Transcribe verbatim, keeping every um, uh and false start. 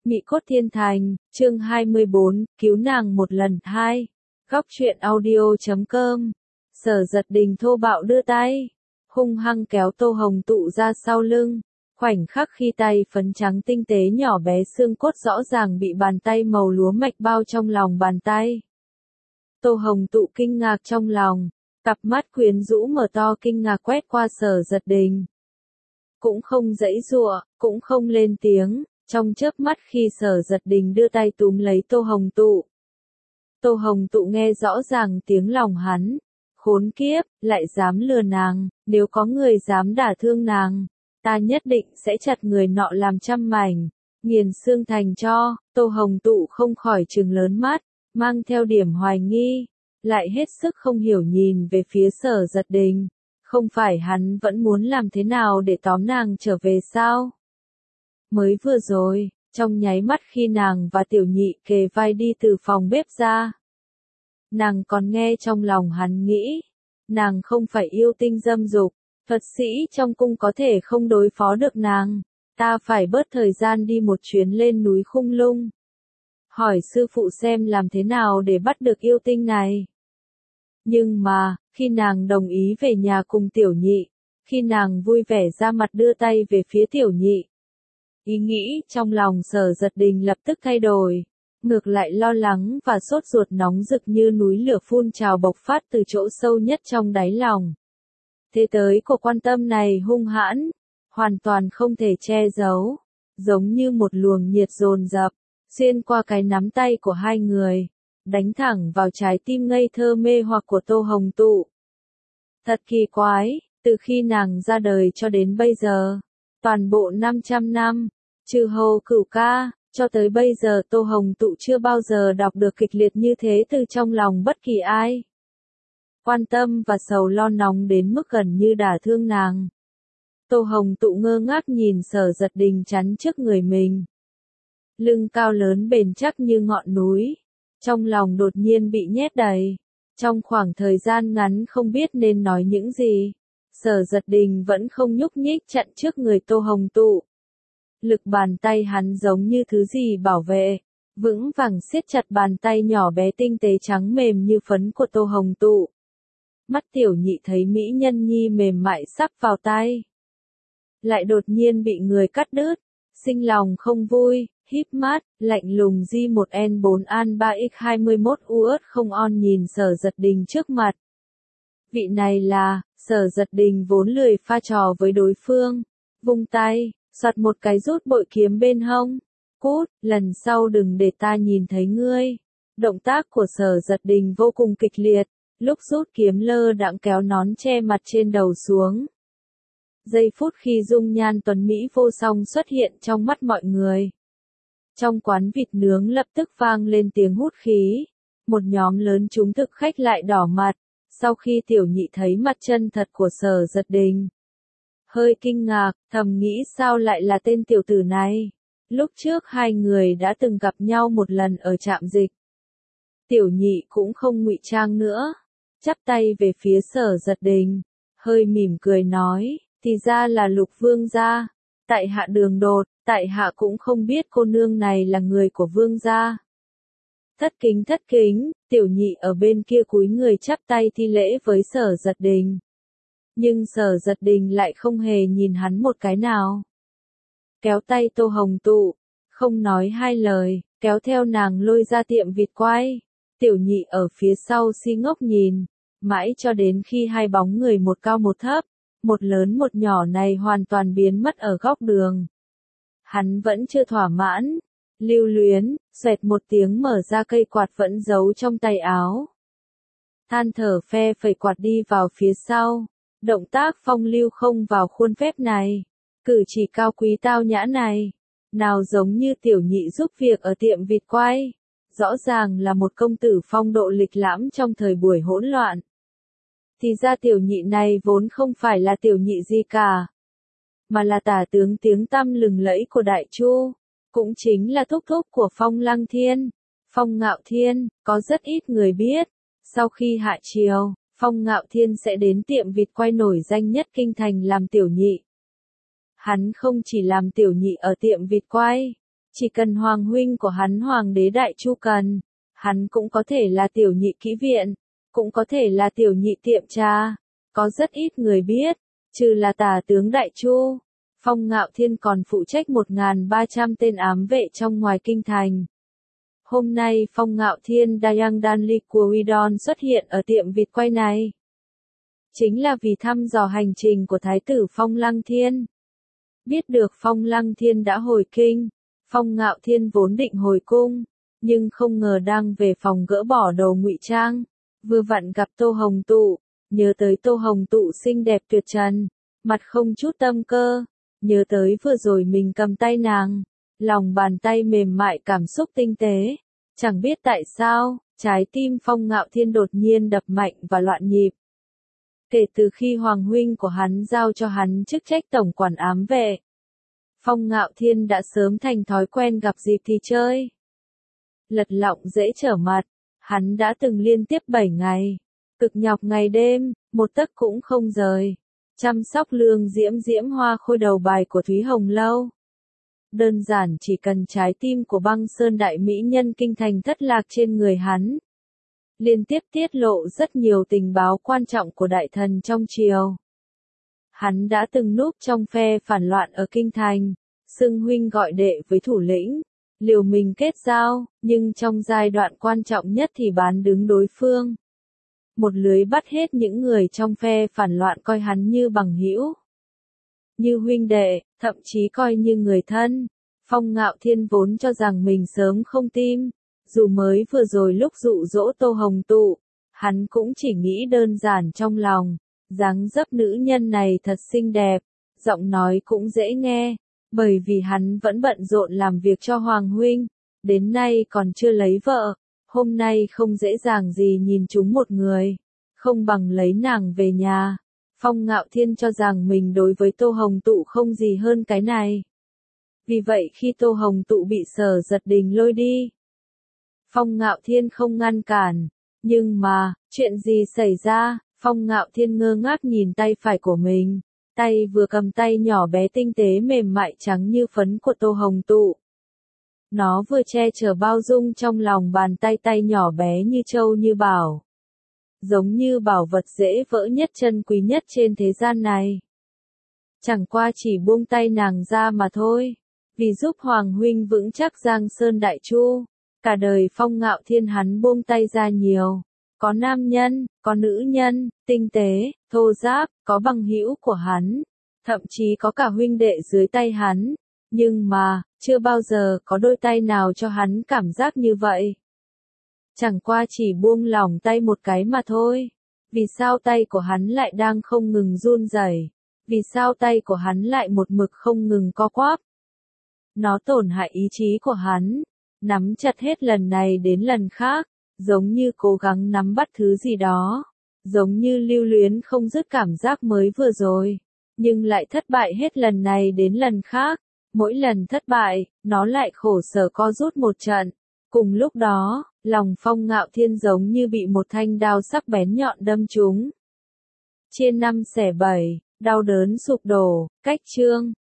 Mị cốt thiên thành, chương hai mươi bốn, cứu nàng một lần hai. Góc truyện audio chấm com. Sở Giật Đình thô bạo đưa tay, hung hăng kéo Tô Hồng Tụ ra sau lưng. Khoảnh khắc khi tay phấn trắng tinh tế nhỏ bé xương cốt rõ ràng bị bàn tay màu lúa mạch bao trong lòng bàn tay. Tô Hồng Tụ kinh ngạc trong lòng, cặp mắt quyến rũ mở to kinh ngạc quét qua Sở Giật Đình. Cũng không giãy giụa, cũng không lên tiếng. Trong chớp mắt khi Sở Giật Đình đưa tay túm lấy Tô Hồng Tụ. Tô Hồng Tụ nghe rõ ràng tiếng lòng hắn. Khốn kiếp, lại dám lừa nàng, nếu có người dám đả thương nàng, ta nhất định sẽ chặt người nọ làm trăm mảnh, nghiền xương thành tro. Tô Hồng Tụ không khỏi trừng lớn mắt, mang theo điểm hoài nghi, lại hết sức không hiểu nhìn về phía Sở Giật Đình. Không phải hắn vẫn muốn làm thế nào để tóm nàng trở về sao? Mới vừa rồi, trong nháy mắt khi nàng và Tiểu Nhị kề vai đi từ phòng bếp ra, nàng còn nghe trong lòng hắn nghĩ, nàng không phải yêu tinh dâm dục, thuật sĩ trong cung có thể không đối phó được nàng, ta phải bớt thời gian đi một chuyến lên núi Khung Lung, hỏi sư phụ xem làm thế nào để bắt được yêu tinh này. Nhưng mà, khi nàng đồng ý về nhà cùng Tiểu Nhị, khi nàng vui vẻ ra mặt đưa tay về phía Tiểu Nhị, ý nghĩ trong lòng Sở Giật Đình lập tức thay đổi, ngược lại lo lắng và sốt ruột nóng rực như núi lửa phun trào bộc phát từ chỗ sâu nhất trong đáy lòng. Thế tới của quan tâm này hung hãn, hoàn toàn không thể che giấu, giống như một luồng nhiệt dồn dập, xuyên qua cái nắm tay của hai người, đánh thẳng vào trái tim ngây thơ mê hoặc của Tô Hồng Tụ. Thật kỳ quái, từ khi nàng ra đời cho đến bây giờ, toàn bộ năm trăm năm, trừ Hồ Cửu Ca, cho tới bây giờ Tô Hồng Tụ chưa bao giờ đọc được kịch liệt như thế từ trong lòng bất kỳ ai. Quan tâm và sầu lo nóng đến mức gần như đả thương nàng. Tô Hồng Tụ ngơ ngác nhìn Sở Giật Đình chắn trước người mình. Lưng cao lớn bền chắc như ngọn núi, trong lòng đột nhiên bị nhét đầy. Trong khoảng thời gian ngắn không biết nên nói những gì, Sở Giật Đình vẫn không nhúc nhích chặn trước người Tô Hồng Tụ. Lực bàn tay hắn giống như thứ gì bảo vệ, vững vàng siết chặt bàn tay nhỏ bé tinh tế trắng mềm như phấn của Tô Hồng Tụ. Mắt Tiểu Nhị thấy mỹ nhân nhi mềm mại sắp vào tay, lại đột nhiên bị người cắt đứt, sinh lòng không vui, híp mắt, lạnh lùng G một N bốn An ba X hai mươi mốt U ớt không on nhìn Sở Giật Đình trước mặt. Vị này là, Sở Giật Đình vốn lười pha trò với đối phương, vung tay, soạt một cái rút bội kiếm bên hông. Cút, lần sau đừng để ta nhìn thấy ngươi. Động tác của Sở Giật Đình vô cùng kịch liệt, lúc rút kiếm lơ đãng kéo nón che mặt trên đầu xuống. Giây phút khi dung nhan tuấn Mỹ vô song xuất hiện trong mắt mọi người. Trong quán vịt nướng lập tức vang lên tiếng hút khí. Một nhóm lớn chúng thực khách lại đỏ mặt, sau khi Tiểu Nhị thấy mặt chân thật của Sở Giật Đình. Hơi kinh ngạc, thầm nghĩ sao lại là tên tiểu tử này. Lúc trước hai người đã từng gặp nhau một lần ở trạm dịch. Tiểu Nhị cũng không ngụy trang nữa, chắp tay về phía Sở Giật Đình, hơi mỉm cười nói, thì ra là Lục vương gia, tại hạ đường đột, tại hạ cũng không biết cô nương này là người của vương gia. Thất kính thất kính, Tiểu Nhị ở bên kia cúi người chắp tay thi lễ với Sở Giật Đình. Nhưng Sở Giật Đình lại không hề nhìn hắn một cái nào. Kéo tay Tô Hồng Tụ, không nói hai lời, kéo theo nàng lôi ra tiệm vịt quay. Tiểu Nhị ở phía sau si ngốc nhìn, mãi cho đến khi hai bóng người một cao một thấp, một lớn một nhỏ này hoàn toàn biến mất ở góc đường. Hắn vẫn chưa thỏa mãn, lưu luyến, xoẹt một tiếng mở ra cây quạt vẫn giấu trong tay áo. Than thở phe phẩy quạt đi vào phía sau. Động tác phong lưu không vào khuôn phép này, cử chỉ cao quý tao nhã này, nào giống như Tiểu Nhị giúp việc ở tiệm vịt quay, rõ ràng là một công tử phong độ lịch lãm trong thời buổi hỗn loạn. Thì ra Tiểu Nhị này vốn không phải là Tiểu Nhị gì cả, mà là tả tướng tiếng tăm lừng lẫy của Đại Chu, cũng chính là thúc thúc của Phong Lăng Thiên, Phong Ngạo Thiên. Có rất ít người biết, sau khi hạ triều, Phong Ngạo Thiên sẽ đến tiệm vịt quay nổi danh nhất kinh thành làm Tiểu Nhị. Hắn không chỉ làm Tiểu Nhị ở tiệm vịt quay, Chỉ cần hoàng huynh của hắn hoàng đế Đại Chu cần, hắn cũng có thể là tiểu nhị kỹ viện, cũng có thể là tiểu nhị tiệm trà, có rất ít người biết, trừ là tả tướng Đại Chu. Phong Ngạo Thiên còn phụ trách một nghìn ba trăm tên ám vệ trong ngoài kinh thành. Hôm nay Phong Ngạo Thiên Dayang Danli của Widon xuất hiện ở tiệm vịt quay này. Chính là vì thăm dò hành trình của Thái tử Phong Lăng Thiên. Biết được Phong Lăng Thiên đã hồi kinh, Phong Ngạo Thiên vốn định hồi cung, nhưng không ngờ đang về phòng gỡ bỏ đồ ngụy trang, vừa vặn gặp Tô Hồng Tụ, nhớ tới Tô Hồng Tụ xinh đẹp tuyệt trần, mặt không chút tâm cơ, nhớ tới vừa rồi mình cầm tay nàng, lòng bàn tay mềm mại cảm xúc tinh tế, chẳng biết tại sao, trái tim Phong Ngạo Thiên đột nhiên đập mạnh và loạn nhịp. Kể từ khi hoàng huynh của hắn giao cho hắn chức trách tổng quản ám vệ, Phong Ngạo Thiên đã sớm thành thói quen gặp dịp thì chơi. Lật lọng dễ trở mặt, hắn đã từng liên tiếp bảy ngày, cực nhọc ngày đêm, một tấc cũng không rời, chăm sóc lương diễm diễm hoa khôi đầu bài của Thúy Hồng Lâu. Đơn giản chỉ cần trái tim của băng sơn đại mỹ nhân kinh thành thất lạc trên người hắn. Liên tiếp tiết lộ rất nhiều tình báo quan trọng của đại thần trong triều. Hắn đã từng núp trong phe phản loạn ở kinh thành, xưng huynh gọi đệ với thủ lĩnh, liều mình kết giao, nhưng trong giai đoạn quan trọng nhất thì bán đứng đối phương. Một lưới bắt hết những người trong phe phản loạn coi hắn như bằng hữu, như huynh đệ, thậm chí coi như người thân. Phong Ngạo Thiên vốn cho rằng mình sớm không tim, dù mới vừa rồi lúc dụ dỗ Tô Hồng Tụ, hắn cũng chỉ nghĩ đơn giản trong lòng, dáng dấp nữ nhân này thật xinh đẹp, giọng nói cũng dễ nghe, bởi vì hắn vẫn bận rộn làm việc cho Hoàng huynh, đến nay còn chưa lấy vợ, hôm nay không dễ dàng gì nhìn trúng một người, không bằng lấy nàng về nhà. Phong Ngạo Thiên cho rằng mình đối với Tô Hồng Tụ không gì hơn cái này. Vì vậy khi Tô Hồng Tụ bị Sở Giật Đình lôi đi, Phong Ngạo Thiên không ngăn cản, nhưng mà, chuyện gì xảy ra? Phong Ngạo Thiên ngơ ngác nhìn tay phải của mình, tay vừa cầm tay nhỏ bé tinh tế mềm mại trắng như phấn của Tô Hồng Tụ. Nó vừa che chở bao dung trong lòng bàn tay tay nhỏ bé như châu như bảo. Giống như bảo vật dễ vỡ nhất chân quý nhất trên thế gian này. Chẳng qua chỉ buông tay nàng ra mà thôi, vì giúp Hoàng huynh vững chắc Giang Sơn Đại Chu. Cả đời Phong Ngạo Thiên hắn buông tay ra nhiều, có nam nhân, có nữ nhân, tinh tế, thô ráp, có bằng hữu của hắn, thậm chí có cả huynh đệ dưới tay hắn, nhưng mà, chưa bao giờ có đôi tay nào cho hắn cảm giác như vậy. Chẳng qua chỉ buông lỏng tay một cái mà thôi. Vì sao tay của hắn lại đang không ngừng run rẩy? Vì sao tay của hắn lại một mực không ngừng co quắp? Nó tổn hại ý chí của hắn, nắm chặt hết lần này đến lần khác, giống như cố gắng nắm bắt thứ gì đó, giống như lưu luyến không dứt cảm giác mới vừa rồi, nhưng lại thất bại hết lần này đến lần khác. Mỗi lần thất bại, nó lại khổ sở co rút một trận. Cùng lúc đó, lòng Phong Ngạo Thiên giống như bị một thanh đao sắc bén nhọn đâm trúng. Chia năm xẻ bảy, đau đớn sụp đổ, cách chương.